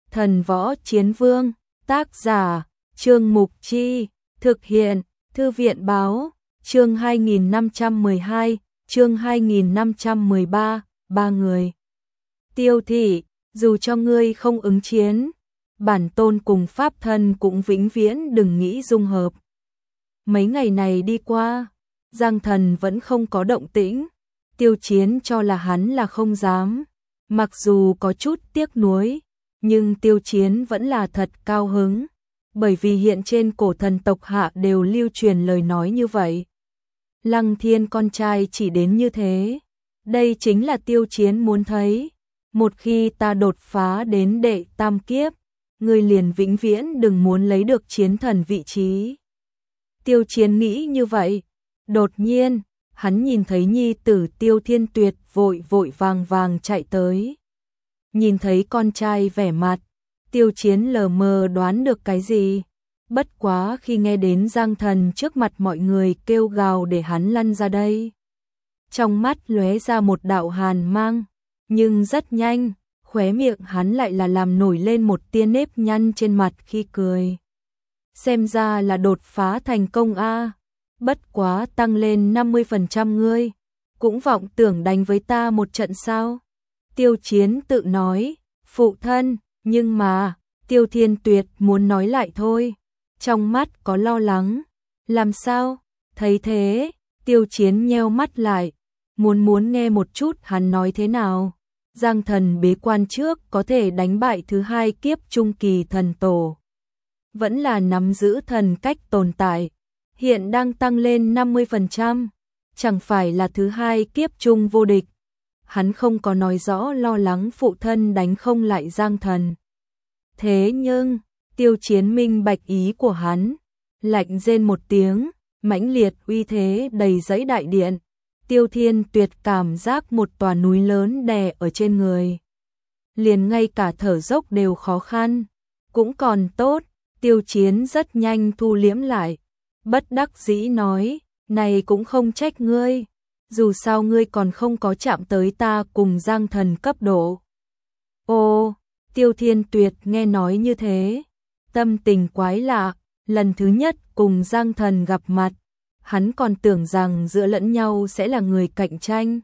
Thần Võ Chiến Vương, tác giả, Trương Mục Chi, thực hiện, Thư viện Báo, chương 2512, chương 2513, ba người. Tiêu Thị, dù cho ngươi không ứng chiến, bản tôn cùng pháp thân cũng vĩnh viễn đừng nghĩ dung hợp. Mấy ngày này đi qua, Giang Thần vẫn không có động tĩnh, Tiêu Chiến cho là hắn là không dám, mặc dù có chút tiếc nuối, nhưng Tiêu Chiến vẫn là thật cao hứng, bởi vì hiện trên cổ thần tộc hạ đều lưu truyền lời nói như vậy. Lăng Thiên con trai chỉ đến như thế, đây chính là Tiêu Chiến muốn thấy, một khi ta đột phá đến đệ tam kiếp, ngươi liền vĩnh viễn đừng muốn lấy được chiến thần vị trí. Tiêu Chiến nghĩ như vậy, đột nhiên, hắn nhìn thấy nhi tử Tiêu Thiên Tuyệt vội vội vàng vàng chạy tới. Nhìn thấy con trai vẻ mặt, Tiêu Chiến lờ mờ đoán được cái gì. Bất quá khi nghe đến Giang Thần trước mặt mọi người kêu gào để hắn lăn ra đây. Trong mắt lóe ra một đạo hàn mang, nhưng rất nhanh, khóe miệng hắn lại là làm nổi lên một tia nếp nhăn trên mặt khi cười. Xem ra là đột phá thành công a. Bất quá tăng lên 50% ngươi, cũng vọng tưởng đánh với ta một trận sao? Tiêu Chiến tự nói, phụ thân, nhưng mà, Tiêu Thiên Tuyệt muốn nói lại thôi, trong mắt có lo lắng, làm sao? Thấy thế, Tiêu Chiến nheo mắt lại, muốn nghe một chút hắn nói thế nào. Giang Thần bế quan trước có thể đánh bại thứ hai kiếp trung kỳ thần tổ, vẫn là nắm giữ thần cách tồn tại, hiện đang tăng lên 50%, chẳng phải là thứ hai kiếp trung vô địch. Hắn không có nói rõ lo lắng phụ thân đánh không lại Giang Thần. Thế nhưng, Tiêu Chiến minh bạch ý của hắn, lạnh rên một tiếng, mãnh liệt uy thế đầy dẫy đại điện. Tiêu Thiên Tuyệt cảm giác một tòa núi lớn đè ở trên người. Liền ngay cả thở dốc đều khó khăn. Cũng còn tốt, Tiêu Chiến rất nhanh thu liễm lại. Bất đắc dĩ nói, này cũng không trách ngươi. Dù sao ngươi còn không có chạm tới ta cùng Giang Thần cấp độ. Ô, Tiêu Thiên Tuyệt nghe nói như thế. Tâm tình quái lạ, lần thứ nhất cùng Giang Thần gặp mặt. Hắn còn tưởng rằng giữa lẫn nhau sẽ là người cạnh tranh.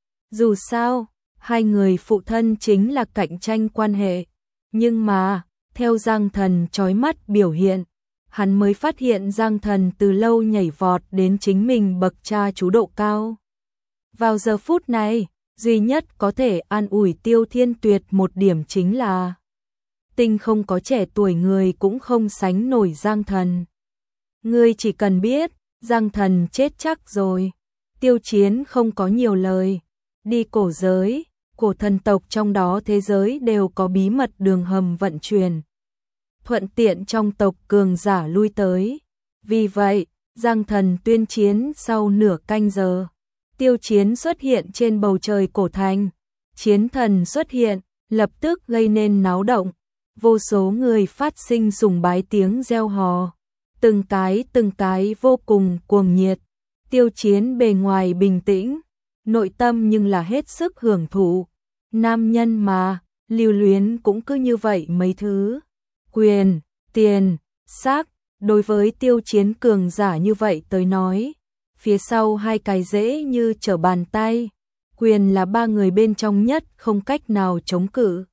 Dù sao, hai người phụ thân chính là cạnh tranh quan hệ. Nhưng mà, theo Giang Thần chói mắt biểu hiện, hắn mới phát hiện Giang Thần từ lâu nhảy vọt đến chính mình bậc cha chú độ cao. Vào giờ phút này, duy nhất có thể an ủi Tiêu Thiên Tuyệt một điểm chính là tinh không có trẻ tuổi người cũng không sánh nổi Giang Thần. Ngươi chỉ cần biết, Giang Thần chết chắc rồi. Tiêu Chiến không có nhiều lời. Đi cổ giới, cổ thần tộc trong đó thế giới đều có bí mật đường hầm vận chuyển. Thuận tiện trong tộc cường giả lui tới. Vì vậy, Giang Thần tuyên chiến sau nửa canh giờ. Tiêu Chiến xuất hiện trên bầu trời cổ thành. Chiến thần xuất hiện, lập tức gây nên náo động. Vô số người phát sinh sùng bái tiếng reo hò. Từng cái vô cùng cuồng nhiệt. Tiêu Chiến bề ngoài bình tĩnh, nội tâm nhưng là hết sức hưởng thụ. Nam nhân mà, lưu luyến cũng cứ như vậy mấy thứ. Quyền, tiền, sắc, đối với Tiêu Chiến cường giả như vậy tới nói, phía sau hai cái dễ như trở bàn tay. Quyền là ba người bên trong nhất không cách nào chống cự.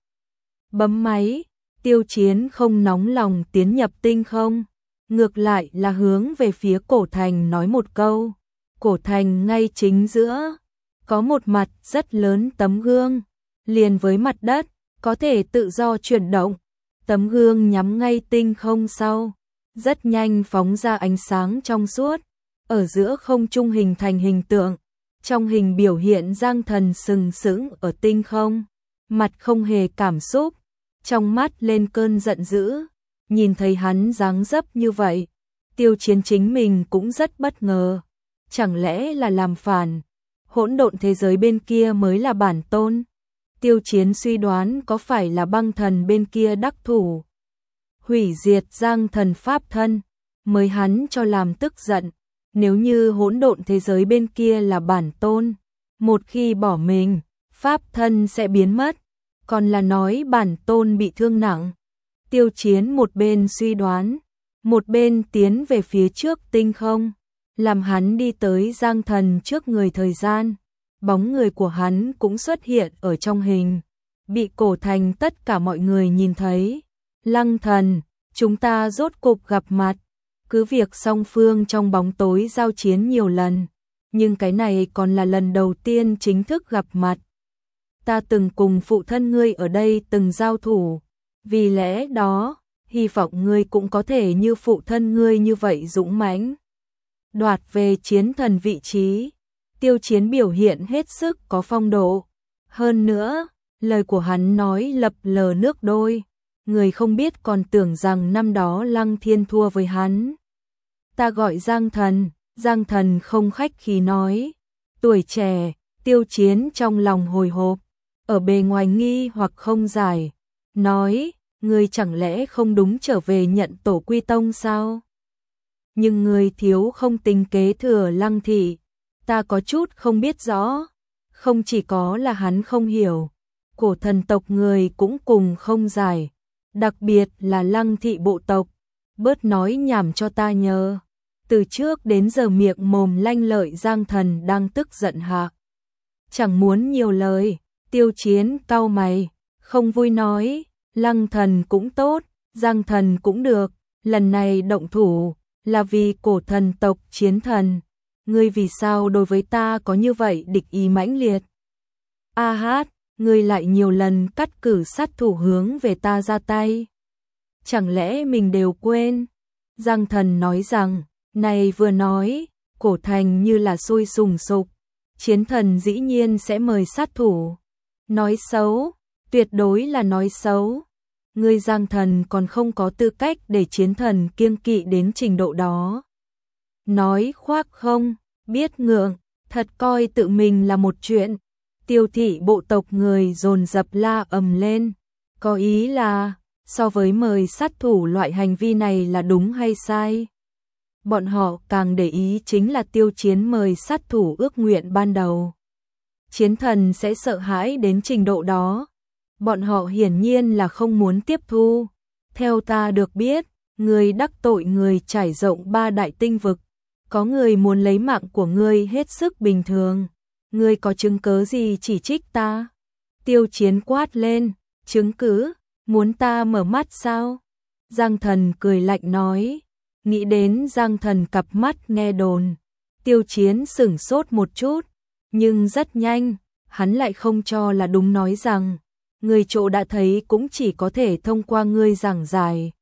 Bấm máy, Tiêu Chiến không nóng lòng tiến nhập tinh không. Ngược lại là hướng về phía cổ thành nói một câu. Cổ thành ngay chính giữa, có một mặt rất lớn tấm gương, liền với mặt đất, có thể tự do chuyển động. Tấm gương nhắm ngay tinh không sau, rất nhanh phóng ra ánh sáng trong suốt, ở giữa không trung hình thành hình tượng. Trong hình biểu hiện Giang Thần sừng sững ở tinh không, mặt không hề cảm xúc, trong mắt lên cơn giận dữ. Nhìn thấy hắn dáng dấp như vậy, Tiêu Chiến chính mình cũng rất bất ngờ. Chẳng lẽ là làm phản, hỗn độn thế giới bên kia mới là bản tôn? Tiêu Chiến suy đoán có phải là băng thần bên kia đắc thủ, hủy diệt Giang Thần pháp thân, mới hắn cho làm tức giận. Nếu như hỗn độn thế giới bên kia là bản tôn, một khi bỏ mình, pháp thân sẽ biến mất. Còn là nói bản tôn bị thương nặng, Tiêu Chiến một bên suy đoán, một bên tiến về phía trước tinh không, làm hắn đi tới Giang Thần trước người thời gian, bóng người của hắn cũng xuất hiện ở trong hình, bị Cổ Thành tất cả mọi người nhìn thấy. Lăng Thần, chúng ta rốt cục gặp mặt, cứ việc song phương trong bóng tối giao chiến nhiều lần, nhưng cái này còn là lần đầu tiên chính thức gặp mặt. Ta từng cùng phụ thân ngươi ở đây từng giao thủ, vì lẽ đó, hy vọng ngươi cũng có thể như phụ thân ngươi như vậy dũng mãnh, đoạt về chiến thần vị trí. Tiêu Chiến biểu hiện hết sức có phong độ. Hơn nữa, lời của hắn nói lập lờ nước đôi, người không biết còn tưởng rằng năm đó Lăng Thiên thua với hắn. Ta gọi Giang Thần không khách khí nói, tuổi trẻ. Tiêu Chiến trong lòng hồi hộp, ở bề ngoài nghi hoặc không giải, nói, ngươi chẳng lẽ không đúng trở về nhận tổ quy tông sao? Nhưng ngươi thiếu không tính kế thừa Lăng thị, ta có chút không biết rõ, không chỉ có là hắn không hiểu, Cổ thần tộc người cũng cùng không giải, đặc biệt là Lăng thị bộ tộc, bớt nói nhảm cho ta nhớ. Từ trước đến giờ miệng mồm lanh lợi Giang Thần đang tức giận hạ. Chẳng muốn nhiều lời, Tiêu Chiến cau mày, không vui nói, Lăng Thần cũng tốt, Giang Thần cũng được, lần này động thủ, là vì Cổ thần tộc chiến thần. Ngươi vì sao đối với ta có như vậy địch ý mãnh liệt? A hát, ngươi lại nhiều lần cắt cử sát thủ hướng về ta ra tay. Chẳng lẽ mình đều quên? Giang Thần nói rằng, này vừa nói, Cổ Thành như là sôi sùng sục, chiến thần dĩ nhiên sẽ mời sát thủ. Nói xấu, tuyệt đối là nói xấu. Ngươi Giang Thần còn không có tư cách để chiến thần kiêng kỵ đến trình độ đó. Nói khoác không, biết ngượng, thật coi tự mình là một chuyện. Tiêu thị bộ tộc người dồn dập la ầm lên, có ý là, so với mời sát thủ loại hành vi này là đúng hay sai? Bọn họ càng để ý chính là Tiêu Chiến mời sát thủ ước nguyện ban đầu. Chiến thần sẽ sợ hãi đến trình độ đó. Bọn họ hiển nhiên là không muốn tiếp thu. Theo ta được biết, người đắc tội người trải rộng 3 đại tinh vực. Có người muốn lấy mạng của ngươi hết sức bình thường. Ngươi có chứng cớ gì chỉ trích ta? Tiêu Chiến quát lên, chứng cứ, muốn ta mở mắt sao? Giang Thần cười lạnh nói. Nghĩ đến Giang Thần cặp mắt nghe đồn, Tiêu Chiến sửng sốt một chút, nhưng rất nhanh, hắn lại không cho là đúng nói rằng, người chỗ đã thấy cũng chỉ có thể thông qua ngươi giảng giải.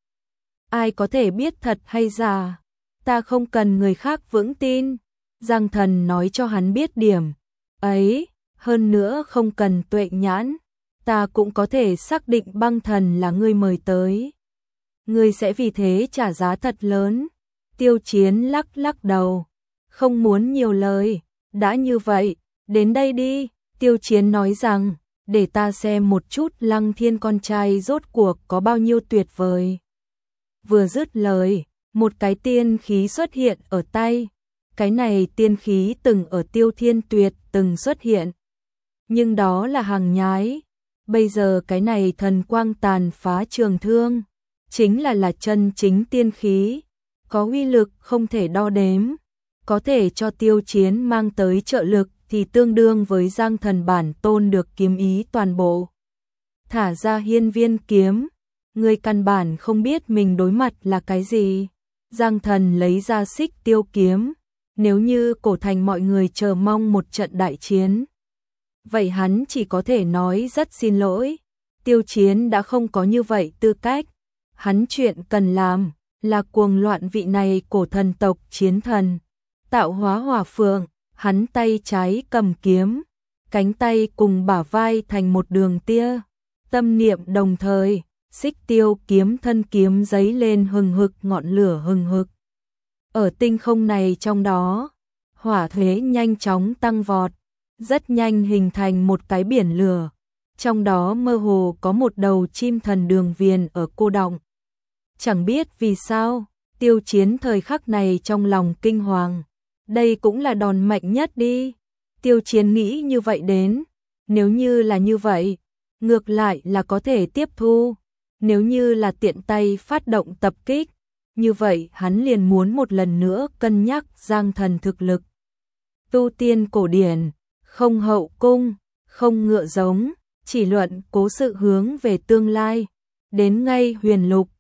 Ai có thể biết thật hay giả, ta không cần người khác vững tin. Giang Thần nói cho hắn biết điểm ấy, hơn nữa không cần tuệ nhãn, ta cũng có thể xác định Băng Thần là ngươi mời tới. Ngươi sẽ vì thế trả giá thật lớn. Tiêu Chiến lắc lắc đầu, không muốn nhiều lời, đã như vậy, đến đây đi. Tiêu Chiến nói rằng, để ta xem một chút Lăng Thiên con trai rốt cuộc có bao nhiêu tuyệt vời. Vừa dứt lời, một cái tiên khí xuất hiện ở tay. Cái này tiên khí từng ở Tiêu Thiên Tuyệt từng xuất hiện, nhưng đó là hàng nhái. Bây giờ cái này thần quang tàn phá trường thương, chính là chân chính tiên khí, có uy lực không thể đo đếm, có thể cho Tiêu Chiến mang tới trợ lực thì tương đương với Giang Thần bản tôn được kiếm ý toàn bộ. Thả ra hiên viên kiếm, người căn bản không biết mình đối mặt là cái gì. Giang Thần lấy ra xích tiêu kiếm, nếu như Cổ Thành mọi người chờ mong một trận đại chiến, vậy hắn chỉ có thể nói rất xin lỗi, Tiêu Chiến đã không có như vậy tư cách. Hắn chuyện cần làm là cuồng loạn vị này cổ thần tộc chiến thần, tạo hóa hỏa phượng. Hắn tay trái cầm kiếm, cánh tay cùng bả vai thành một đường tia, tâm niệm đồng thời, xích tiêu kiếm thân kiếm giấy lên hừng hực ngọn lửa hừng hực. Ở tinh không này trong đó, hỏa thế nhanh chóng tăng vọt, rất nhanh hình thành một cái biển lửa, trong đó mơ hồ có một đầu chim thần đường viền ở cô đọng. Chẳng biết vì sao, Tiêu Chiến thời khắc này trong lòng kinh hoàng. Đây cũng là đòn mạnh nhất đi. Tiêu Chiến nghĩ như vậy đến. Nếu như là như vậy, ngược lại là có thể tiếp thu. Nếu như là tiện tay phát động tập kích, như vậy hắn liền muốn một lần nữa cân nhắc Giang Thần thực lực. Tu tiên cổ điển, không hậu cung, không ngựa giống, chỉ luận cố sự hướng về tương lai. Đến ngay huyền lục,